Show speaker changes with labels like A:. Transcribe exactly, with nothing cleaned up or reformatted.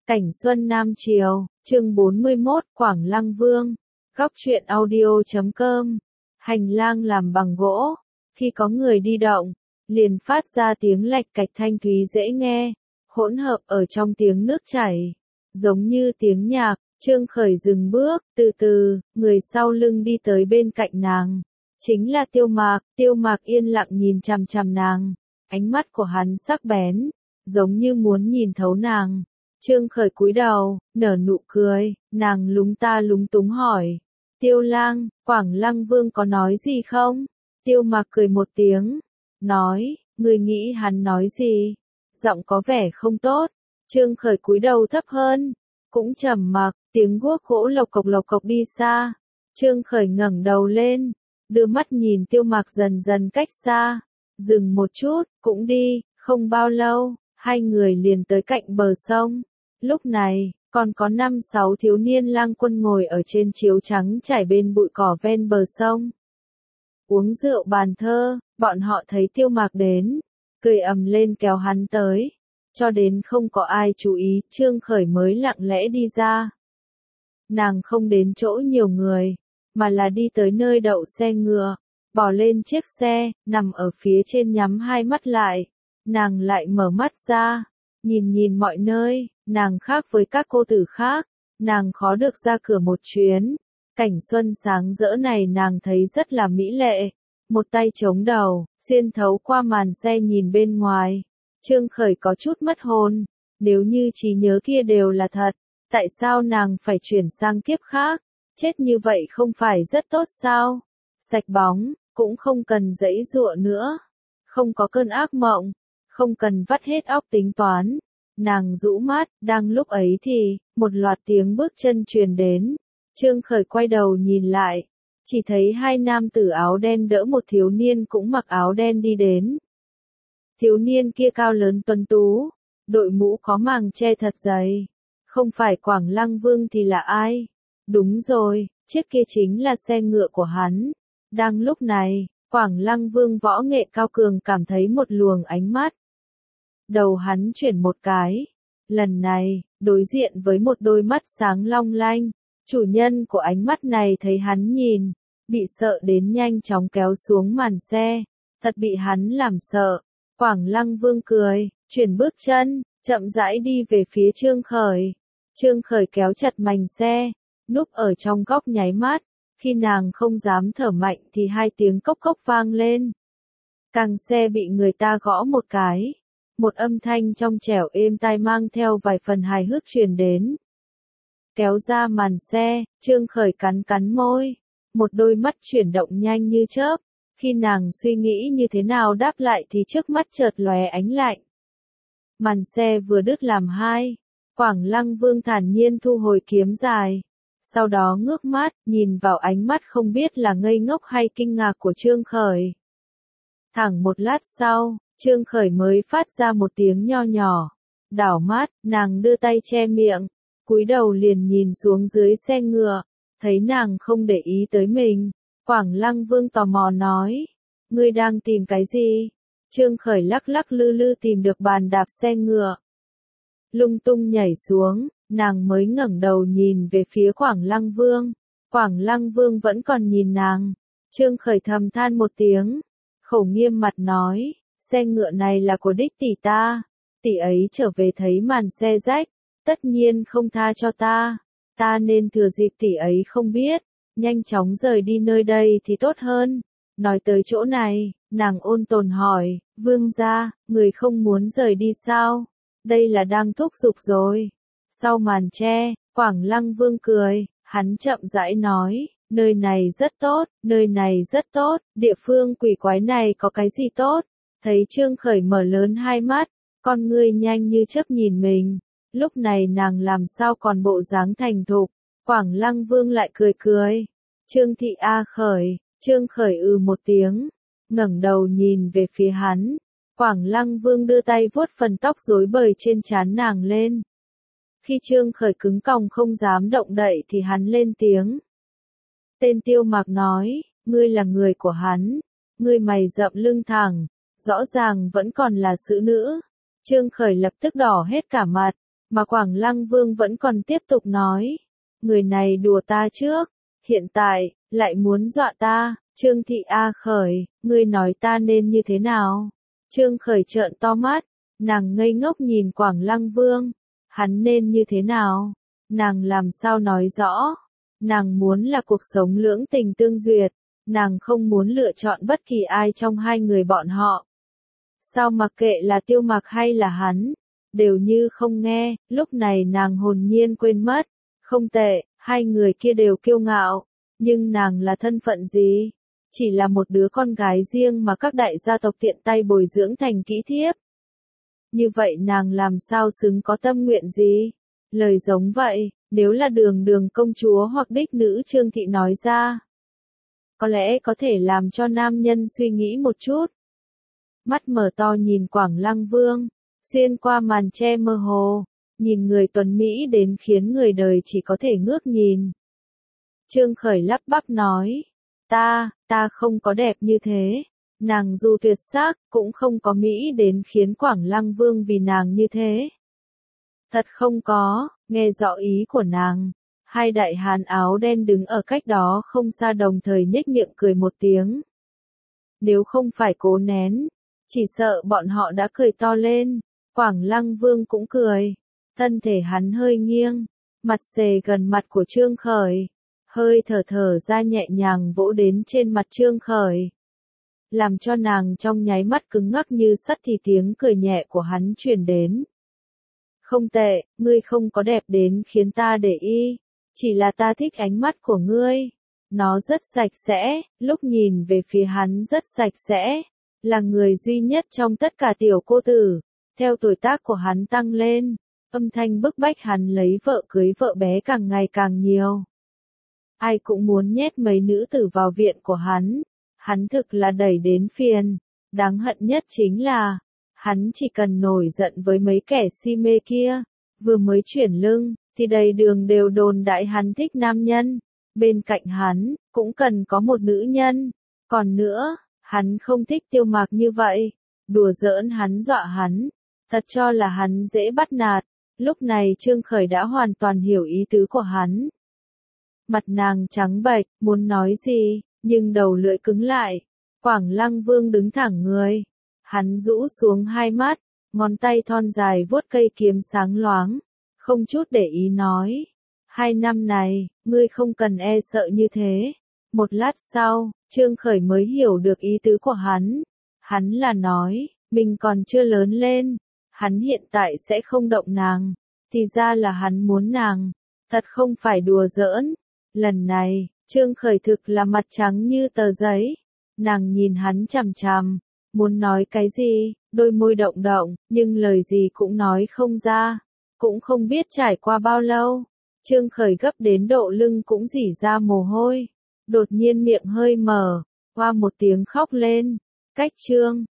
A: Cảnh Xuân Nam Triều, chương bốn mươi mốt, Quảng Lăng Vương. Góc truyện audio chấm com. Hành lang làm bằng gỗ. Khi có người đi động, liền phát ra tiếng lạch cạch thanh thúy dễ nghe, hỗn hợp ở trong tiếng nước chảy, giống như tiếng nhạc. Trương Khởi dừng bước, từ từ, người sau lưng đi tới bên cạnh nàng. Chính là Tiêu Mạc. Tiêu Mạc yên lặng nhìn chằm chằm nàng, ánh mắt của hắn sắc bén, giống như muốn nhìn thấu nàng. Trương Khởi cúi đầu, nở nụ cười, nàng lúng ta lúng túng hỏi. Tiêu lang, Quảng Lăng Vương có nói gì không? Tiêu Mạc cười một tiếng, nói, người nghĩ hắn nói gì? Giọng có vẻ không tốt. Trương Khởi cúi đầu thấp hơn, cũng trầm mặc, tiếng guốc gỗ lộc cộc lộc cộc đi xa. Trương Khởi ngẩng đầu lên, đưa mắt nhìn Tiêu Mạc dần dần cách xa, dừng một chút, cũng đi. Không bao lâu, hai người liền tới cạnh bờ sông. Lúc này, còn có năm sáu thiếu niên lang quân ngồi ở trên chiếu trắng trải bên bụi cỏ ven bờ sông. Uống rượu bàn thơ, bọn họ thấy Tiêu Mạc đến, cười ầm lên kéo hắn tới. Cho đến không có ai chú ý, Trương Khởi mới lặng lẽ đi ra. Nàng không đến chỗ nhiều người, mà là đi tới nơi đậu xe ngựa, bỏ lên chiếc xe, nằm ở phía trên nhắm hai mắt lại. Nàng lại mở mắt ra, nhìn nhìn mọi nơi, nàng khác với các cô tử khác, nàng khó được ra cửa một chuyến. Cảnh xuân sáng rỡ này nàng thấy rất là mỹ lệ, một tay chống đầu, xuyên thấu qua màn xe nhìn bên ngoài. Trương Khởi có chút mất hồn, nếu như trí nhớ kia đều là thật, tại sao nàng phải chuyển sang kiếp khác, chết như vậy không phải rất tốt sao? Sạch bóng, cũng không cần giãy giụa nữa, không có cơn ác mộng, không cần vắt hết óc tính toán. Nàng rũ mắt, đang lúc ấy thì, một loạt tiếng bước chân truyền đến. Trương Khởi quay đầu nhìn lại, chỉ thấy hai nam tử áo đen đỡ một thiếu niên cũng mặc áo đen đi đến. Thiếu niên kia cao lớn tuấn tú, đội mũ có màng che thật dày. Không phải Quảng Lăng Vương thì là ai? Đúng rồi, chiếc kia chính là xe ngựa của hắn. Đang lúc này, Quảng Lăng Vương võ nghệ cao cường cảm thấy một luồng ánh mắt. Đầu hắn chuyển một cái. Lần này, đối diện với một đôi mắt sáng long lanh. Chủ nhân của ánh mắt này thấy hắn nhìn, bị sợ đến nhanh chóng kéo xuống màn xe. Thật bị hắn làm sợ. Quảng Lăng Vương cười, chuyển bước chân, chậm rãi đi về phía Trương Khởi. Trương Khởi kéo chặt mành xe, núp ở trong góc nháy mắt. Khi nàng không dám thở mạnh thì hai tiếng cốc cốc vang lên. Càng xe bị người ta gõ một cái. Một âm thanh trong trẻo êm tai mang theo vài phần hài hước truyền đến. Kéo ra màn xe, Trương Khởi cắn cắn môi. Một đôi mắt chuyển động nhanh như chớp. Khi nàng suy nghĩ như thế nào đáp lại thì trước mắt chợt lóe ánh lạnh. Màn xe vừa đứt làm hai. Quảng Lăng Vương thản nhiên thu hồi kiếm dài. Sau đó ngước mắt, nhìn vào ánh mắt không biết là ngây ngốc hay kinh ngạc của Trương Khởi. Thẳng một lát sau, Trương Khởi mới phát ra một tiếng nho nhỏ. Đảo mắt, nàng đưa tay che miệng, cúi đầu liền nhìn xuống dưới xe ngựa, thấy nàng không để ý tới mình. Quảng Lăng Vương tò mò nói, ngươi đang tìm cái gì? Trương Khởi lắc lắc lư lư tìm được bàn đạp xe ngựa. Lung tung nhảy xuống, nàng mới ngẩng đầu nhìn về phía Quảng Lăng Vương. Quảng Lăng Vương vẫn còn nhìn nàng. Trương Khởi thầm than một tiếng, khẩu nghiêm mặt nói, xe ngựa này là của đích tỷ ta. Tỷ ấy trở về thấy màn xe rách, tất nhiên không tha cho ta. Ta nên thừa dịp tỷ ấy không biết, nhanh chóng rời đi nơi đây thì tốt hơn. Nói tới chỗ này, nàng ôn tồn hỏi, Vương gia, người không muốn rời đi sao? Đây là đang thúc giục rồi. Sau màn che, Quảng Lăng Vương cười, hắn chậm rãi nói, nơi này rất tốt, nơi này rất tốt, địa phương quỷ quái này có cái gì tốt? Thấy Trương Khởi mở lớn hai mắt, con ngươi nhanh như chớp nhìn mình. Lúc này nàng làm sao còn bộ dáng thành thục. Quảng Lăng Vương lại cười cười. Trương thị A Khởi, Trương Khởi ừ một tiếng, ngẩng đầu nhìn về phía hắn. Quảng Lăng Vương đưa tay vuốt phần tóc rối bời trên trán nàng lên. Khi Trương Khởi cứng còng không dám động đậy thì hắn lên tiếng. Tên Tiêu Mạc nói, ngươi là người của hắn, ngươi mày rậm lưng thẳng, rõ ràng vẫn còn là xử nữ. Trương Khởi lập tức đỏ hết cả mặt, Mà Quảng Lăng Vương vẫn còn tiếp tục nói, người này đùa ta trước, hiện tại, lại muốn dọa ta, Trương Thị A Khởi, ngươi nói ta nên như thế nào? Trương Khởi trợn to mắt, nàng ngây ngốc nhìn Quảng Lăng Vương, hắn nên như thế nào? Nàng làm sao nói rõ? Nàng muốn là cuộc sống lưỡng tình tương duyệt, nàng không muốn lựa chọn bất kỳ ai trong hai người bọn họ. Sao mặc kệ là Tiêu Mặc hay là hắn, đều như không nghe, lúc này nàng hồn nhiên quên mất, không tệ, hai người kia đều kiêu ngạo, nhưng nàng là thân phận gì? Chỉ là một đứa con gái riêng mà các đại gia tộc tiện tay bồi dưỡng thành kỹ thiếp. Như vậy nàng làm sao xứng có tâm nguyện gì? Lời giống vậy, nếu là Đường Đường công chúa hoặc đích nữ Trương Thị nói ra, có lẽ có thể làm cho nam nhân suy nghĩ một chút. Mắt mở to nhìn Quảng Lăng Vương, xuyên qua màn che mơ hồ, nhìn người tuấn Mỹ đến khiến người đời chỉ có thể ngước nhìn. Trương Khởi lắp bắp nói, ta, ta không có đẹp như thế, nàng dù tuyệt sắc, cũng không có Mỹ đến khiến Quảng Lăng Vương vì nàng như thế. Thật không có, nghe rõ ý của nàng, hai đại hán áo đen đứng ở cách đó không xa đồng thời nhếch miệng cười một tiếng. Nếu không phải cố nén, chỉ sợ bọn họ đã cười to lên, Quảng Lăng Vương cũng cười, thân thể hắn hơi nghiêng, mặt xề gần mặt của Trương Khởi, hơi thở thở ra nhẹ nhàng vỗ đến trên mặt Trương Khởi. Làm cho nàng trong nháy mắt cứng ngắc như sắt thì tiếng cười nhẹ của hắn truyền đến. Không tệ, ngươi không có đẹp đến khiến ta để ý, chỉ là ta thích ánh mắt của ngươi. Nó rất sạch sẽ, lúc nhìn về phía hắn rất sạch sẽ, là người duy nhất trong tất cả tiểu cô tử. Theo tuổi tác của hắn tăng lên, âm thanh bức bách hắn lấy vợ cưới vợ bé càng ngày càng nhiều. Ai cũng muốn nhét mấy nữ tử vào viện của hắn, hắn thực là đẩy đến phiền. Đáng hận nhất chính là, hắn chỉ cần nổi giận với mấy kẻ si mê kia, vừa mới chuyển lưng, thì đầy đường đều đồn đại hắn thích nam nhân. Bên cạnh hắn, cũng cần có một nữ nhân. Còn nữa, hắn không thích Tiêu Mặc như vậy. Đùa giỡn hắn dọa hắn, thật cho là hắn dễ bắt nạt. Lúc này Trương Khởi đã hoàn toàn hiểu ý tứ của hắn. Mặt nàng trắng bệch, muốn nói gì, nhưng đầu lưỡi cứng lại. Quảng Lăng Vương đứng thẳng người. Hắn rũ xuống hai mắt, ngón tay thon dài vuốt cây kiếm sáng loáng, không chút để ý nói. Hai năm này, ngươi không cần e sợ như thế. Một lát sau, Trương Khởi mới hiểu được ý tứ của hắn. Hắn là nói, mình còn chưa lớn lên, hắn hiện tại sẽ không động nàng. Thì ra là hắn muốn nàng, thật không phải đùa giỡn. Lần này, Trương Khởi thực là mặt trắng như tờ giấy. Nàng nhìn hắn chằm chằm, muốn nói cái gì, đôi môi động động, nhưng lời gì cũng nói không ra. Cũng không biết trải qua bao lâu, Trương Khởi gấp đến độ lưng cũng rỉ ra mồ hôi. Đột nhiên miệng hơi mở, hoa một tiếng khóc lên. Cách Trương